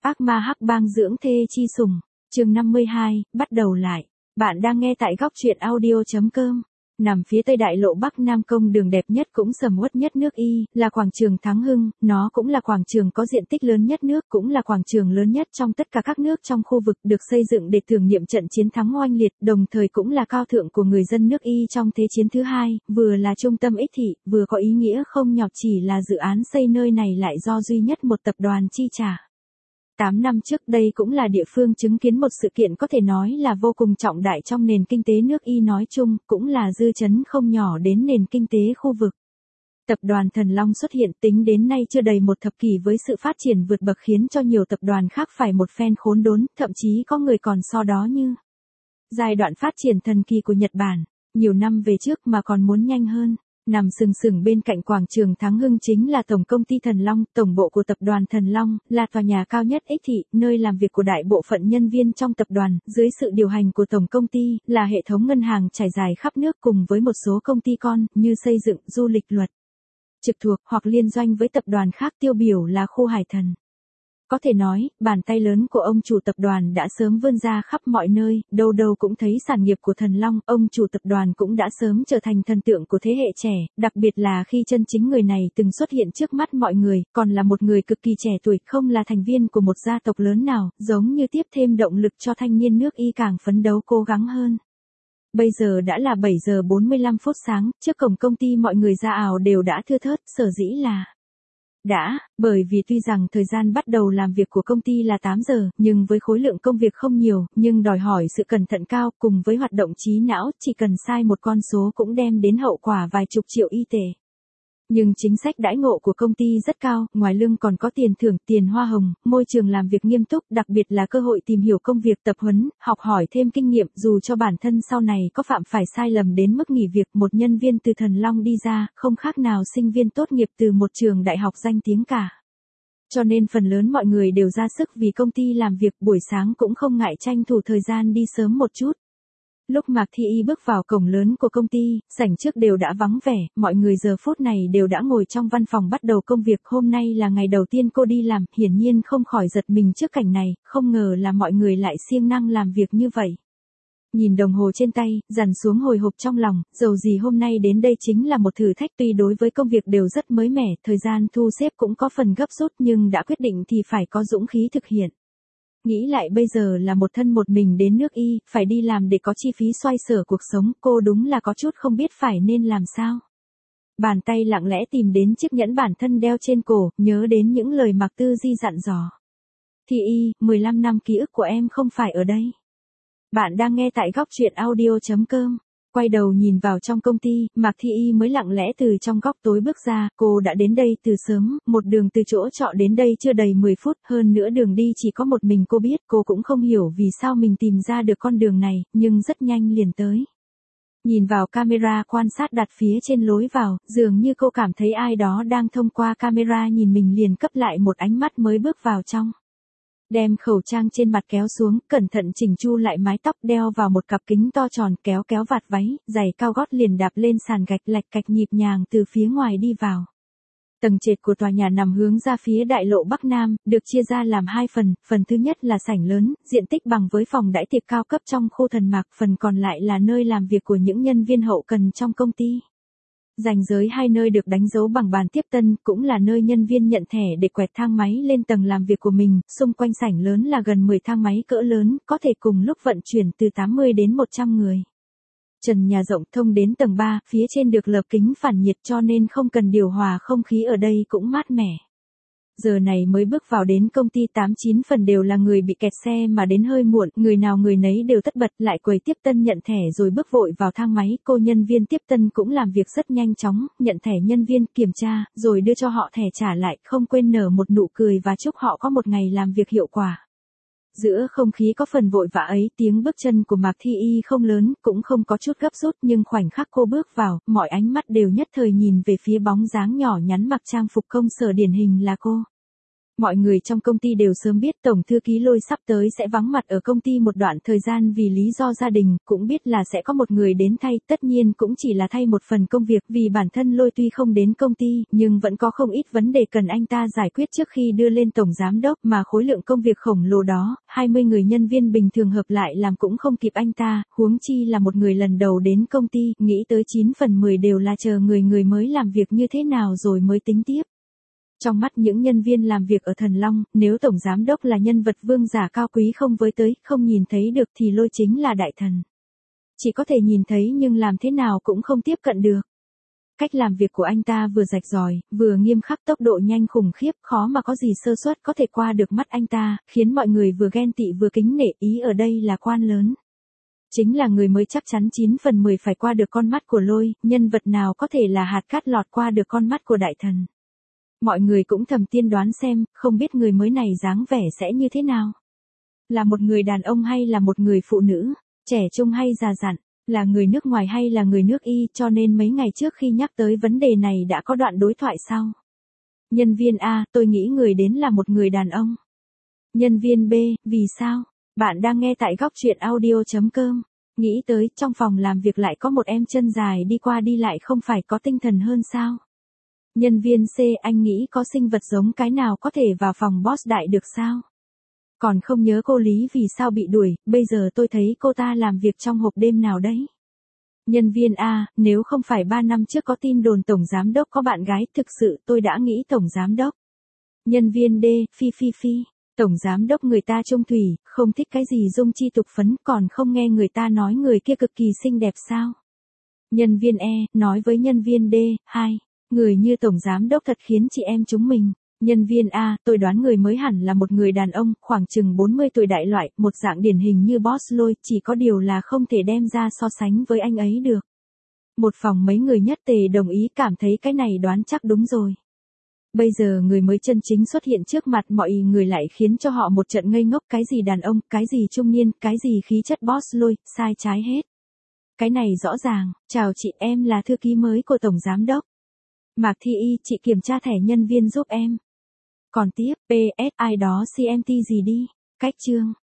Ác ma hắc bang dưỡng thê chi sủng, chương 52, bắt đầu lại. Bạn đang nghe tại góc truyện audio.com. Nằm phía tây đại lộ Bắc Nam công đường đẹp nhất cũng sầm uất nhất nước Y, là quảng trường Thắng Hưng, nó cũng là quảng trường có diện tích lớn nhất nước, cũng là quảng trường lớn nhất trong tất cả các nước trong khu vực, được xây dựng để tưởng niệm trận chiến thắng oanh liệt, đồng thời cũng là cao thượng của người dân nước Y trong Thế chiến thứ hai, vừa là trung tâm ích thị, vừa có ý nghĩa không nhỏ, chỉ là dự án xây nơi này lại do duy nhất một tập đoàn chi trả. 8 năm trước đây cũng là địa phương chứng kiến một sự kiện có thể nói là vô cùng trọng đại trong nền kinh tế nước Y nói chung, cũng là dư chấn không nhỏ đến nền kinh tế khu vực. Tập đoàn Thần Long xuất hiện tính đến nay chưa đầy một thập kỷ với sự phát triển vượt bậc khiến cho nhiều tập đoàn khác phải một phen khốn đốn, thậm chí có người còn so đó như giai đoạn phát triển thần kỳ của Nhật Bản, nhiều năm về trước mà còn muốn nhanh hơn. Nằm sừng sững bên cạnh quảng trường Thắng Hưng chính là Tổng công ty Thần Long, tổng bộ của tập đoàn Thần Long, là tòa nhà cao nhất ích thị, nơi làm việc của đại bộ phận nhân viên trong tập đoàn, dưới sự điều hành của tổng công ty, là hệ thống ngân hàng trải dài khắp nước cùng với một số công ty con, như xây dựng, du lịch, luật, trực thuộc, hoặc liên doanh với tập đoàn khác, tiêu biểu là khu Hải Thần. Có thể nói, bàn tay lớn của ông chủ tập đoàn đã sớm vươn ra khắp mọi nơi, đâu đâu cũng thấy sản nghiệp của Thần Long, ông chủ tập đoàn cũng đã sớm trở thành thần tượng của thế hệ trẻ, đặc biệt là khi chân chính người này từng xuất hiện trước mắt mọi người, còn là một người cực kỳ trẻ tuổi, không là thành viên của một gia tộc lớn nào, giống như tiếp thêm động lực cho thanh niên nước Y càng phấn đấu cố gắng hơn. Bây giờ đã là 7 giờ 45 phút sáng, trước cổng công ty mọi người ra ào đều đã thưa thớt, sở dĩ là bởi vì tuy rằng thời gian bắt đầu làm việc của công ty là 8 giờ, nhưng với khối lượng công việc không nhiều, nhưng đòi hỏi sự cẩn thận cao, cùng với hoạt động trí não, chỉ cần sai một con số cũng đem đến hậu quả vài chục triệu y tệ. Nhưng chính sách đãi ngộ của công ty rất cao, ngoài lương còn có tiền thưởng, tiền hoa hồng, môi trường làm việc nghiêm túc, đặc biệt là cơ hội tìm hiểu công việc, tập huấn, học hỏi thêm kinh nghiệm, dù cho bản thân sau này có phạm phải sai lầm đến mức nghỉ việc. Một nhân viên từ Thần Long đi ra, không khác nào sinh viên tốt nghiệp từ một trường đại học danh tiếng cả. Cho nên phần lớn mọi người đều ra sức vì công ty làm việc, buổi sáng cũng không ngại tranh thủ thời gian đi sớm một chút. Lúc Mạc Thị Y bước vào cổng lớn của công ty, sảnh trước đều đã vắng vẻ, mọi người giờ phút này đều đã ngồi trong văn phòng bắt đầu công việc. Hôm nay là ngày đầu tiên cô đi làm, hiển nhiên không khỏi giật mình trước cảnh này, không ngờ là mọi người lại siêng năng làm việc như vậy. Nhìn đồng hồ trên tay, dằn xuống hồi hộp trong lòng, dầu gì hôm nay đến đây chính là một thử thách, tuy đối với công việc đều rất mới mẻ, thời gian thu xếp cũng có phần gấp rút, nhưng đã quyết định thì phải có dũng khí thực hiện. Nghĩ lại bây giờ là một thân một mình đến nước Y, phải đi làm để có chi phí xoay sở cuộc sống, cô đúng là có chút không biết phải nên làm sao. Bàn tay lặng lẽ tìm đến chiếc nhẫn bản thân đeo trên cổ, nhớ đến những lời Mạc Tư Di dặn dò. Thị Y, 15 năm ký ức của em không phải ở đây. Bạn đang nghe tại góc truyện audio.com. Quay đầu nhìn vào trong công ty, Mạc Thị Y mới lặng lẽ từ trong góc tối bước ra, cô đã đến đây từ sớm, một đường từ chỗ trọ đến đây chưa đầy 10 phút, hơn nữa đường đi chỉ có một mình cô biết, cô cũng không hiểu vì sao mình tìm ra được con đường này, nhưng rất nhanh liền tới. Nhìn vào camera quan sát đặt phía trên lối vào, dường như cô cảm thấy ai đó đang thông qua camera nhìn mình, liền cấp lại một ánh mắt mới bước vào trong. Đem khẩu trang trên mặt kéo xuống, cẩn thận chỉnh chu lại mái tóc, đeo vào một cặp kính to tròn, kéo vạt váy, giày cao gót liền đạp lên sàn gạch, lạch cạch nhịp nhàng từ phía ngoài đi vào. Tầng trệt của tòa nhà nằm hướng ra phía đại lộ Bắc Nam, được chia ra làm hai phần, phần thứ nhất là sảnh lớn, diện tích bằng với phòng đãi tiệc cao cấp trong khu Thần Mạc, phần còn lại là nơi làm việc của những nhân viên hậu cần trong công ty. Ranh giới hai nơi được đánh dấu bằng bàn tiếp tân, cũng là nơi nhân viên nhận thẻ để quẹt thang máy lên tầng làm việc của mình, xung quanh sảnh lớn là gần 10 thang máy cỡ lớn, có thể cùng lúc vận chuyển từ 80 đến 100 người. Trần nhà rộng thông đến tầng 3, phía trên được lợp kính phản nhiệt cho nên không cần điều hòa, không khí ở đây cũng mát mẻ. Giờ này mới bước vào đến công ty 89 phần đều là người bị kẹt xe mà đến hơi muộn, người nào người nấy đều tất bật, lại quầy tiếp tân nhận thẻ rồi bước vội vào thang máy. Cô nhân viên tiếp tân cũng làm việc rất nhanh chóng, nhận thẻ nhân viên, kiểm tra, rồi đưa cho họ thẻ trả lại, không quên nở một nụ cười và chúc họ có một ngày làm việc hiệu quả. Giữa không khí có phần vội vã ấy, tiếng bước chân của Mạc Thị Y không lớn, cũng không có chút gấp rút, nhưng khoảnh khắc cô bước vào, mọi ánh mắt đều nhất thời nhìn về phía bóng dáng nhỏ nhắn mặc trang phục công sở điển hình là cô. Mọi người trong công ty đều sớm biết Tổng thư ký Lôi sắp tới sẽ vắng mặt ở công ty một đoạn thời gian vì lý do gia đình, cũng biết là sẽ có một người đến thay, tất nhiên cũng chỉ là thay một phần công việc vì bản thân Lôi tuy không đến công ty, nhưng vẫn có không ít vấn đề cần anh ta giải quyết trước khi đưa lên Tổng Giám đốc mà khối lượng công việc khổng lồ đó, 20 người nhân viên bình thường hợp lại làm cũng không kịp anh ta, huống chi là một người lần đầu đến công ty, nghĩ tới 9 phần 10 đều là chờ người mới làm việc như thế nào rồi mới tính tiếp. Trong mắt những nhân viên làm việc ở Thần Long, nếu Tổng Giám đốc là nhân vật vương giả cao quý không với tới, không nhìn thấy được thì Lôi chính là đại thần. Chỉ có thể nhìn thấy nhưng làm thế nào cũng không tiếp cận được. Cách làm việc của anh ta vừa rạch ròi, vừa nghiêm khắc, tốc độ nhanh khủng khiếp, khó mà có gì sơ suất có thể qua được mắt anh ta, khiến mọi người vừa ghen tị vừa kính nể, ý ở đây là quan lớn. Chính là người mới chắc chắn 9 phần 10 phải qua được con mắt của Lôi, nhân vật nào có thể là hạt cát lọt qua được con mắt của đại thần. Mọi người cũng thầm tiên đoán xem, không biết người mới này dáng vẻ sẽ như thế nào. Là một người đàn ông hay là một người phụ nữ, trẻ trung hay già dặn, là người nước ngoài hay là người nước Y, cho nên mấy ngày trước khi nhắc tới vấn đề này đã có đoạn đối thoại sau. Nhân viên A, tôi nghĩ người đến là một người đàn ông. Nhân viên B, vì sao? Bạn đang nghe tại góc truyện audio.com. Nghĩ tới, trong phòng làm việc lại có một em chân dài đi qua đi lại không phải có tinh thần hơn sao? Nhân viên C, anh nghĩ có sinh vật giống cái nào có thể vào phòng boss đại được sao? Còn không nhớ cô Lý vì sao bị đuổi, bây giờ tôi thấy cô ta làm việc trong hộp đêm nào đấy. Nhân viên A, nếu không phải 3 năm trước có tin đồn Tổng Giám đốc có bạn gái, thực sự tôi đã nghĩ Tổng Giám đốc. Nhân viên D, phi. Tổng Giám đốc người ta trung thủy, không thích cái gì dung chi tục phấn, còn không nghe người ta nói người kia cực kỳ xinh đẹp sao? Nhân viên E, nói với nhân viên D, 2. Người như Tổng Giám đốc thật khiến chị em chúng mình. Nhân viên A, tôi đoán người mới hẳn là một người đàn ông, khoảng chừng 40 tuổi đại loại, một dạng điển hình như boss Lôi, chỉ có điều là không thể đem ra so sánh với anh ấy được. Một phòng mấy người nhất tề đồng ý, cảm thấy cái này đoán chắc đúng rồi. Bây giờ người mới chân chính xuất hiện trước mặt mọi người lại khiến cho họ một trận ngây ngốc, cái gì đàn ông, cái gì trung niên, cái gì khí chất boss Lôi, sai trái hết. Cái này rõ ràng, chào chị, em là thư ký mới của Tổng Giám đốc. Mạc Thi Y, chị kiểm tra thẻ nhân viên giúp em. Còn tiếp, PS, ai đó CMT gì đi. Cách chương.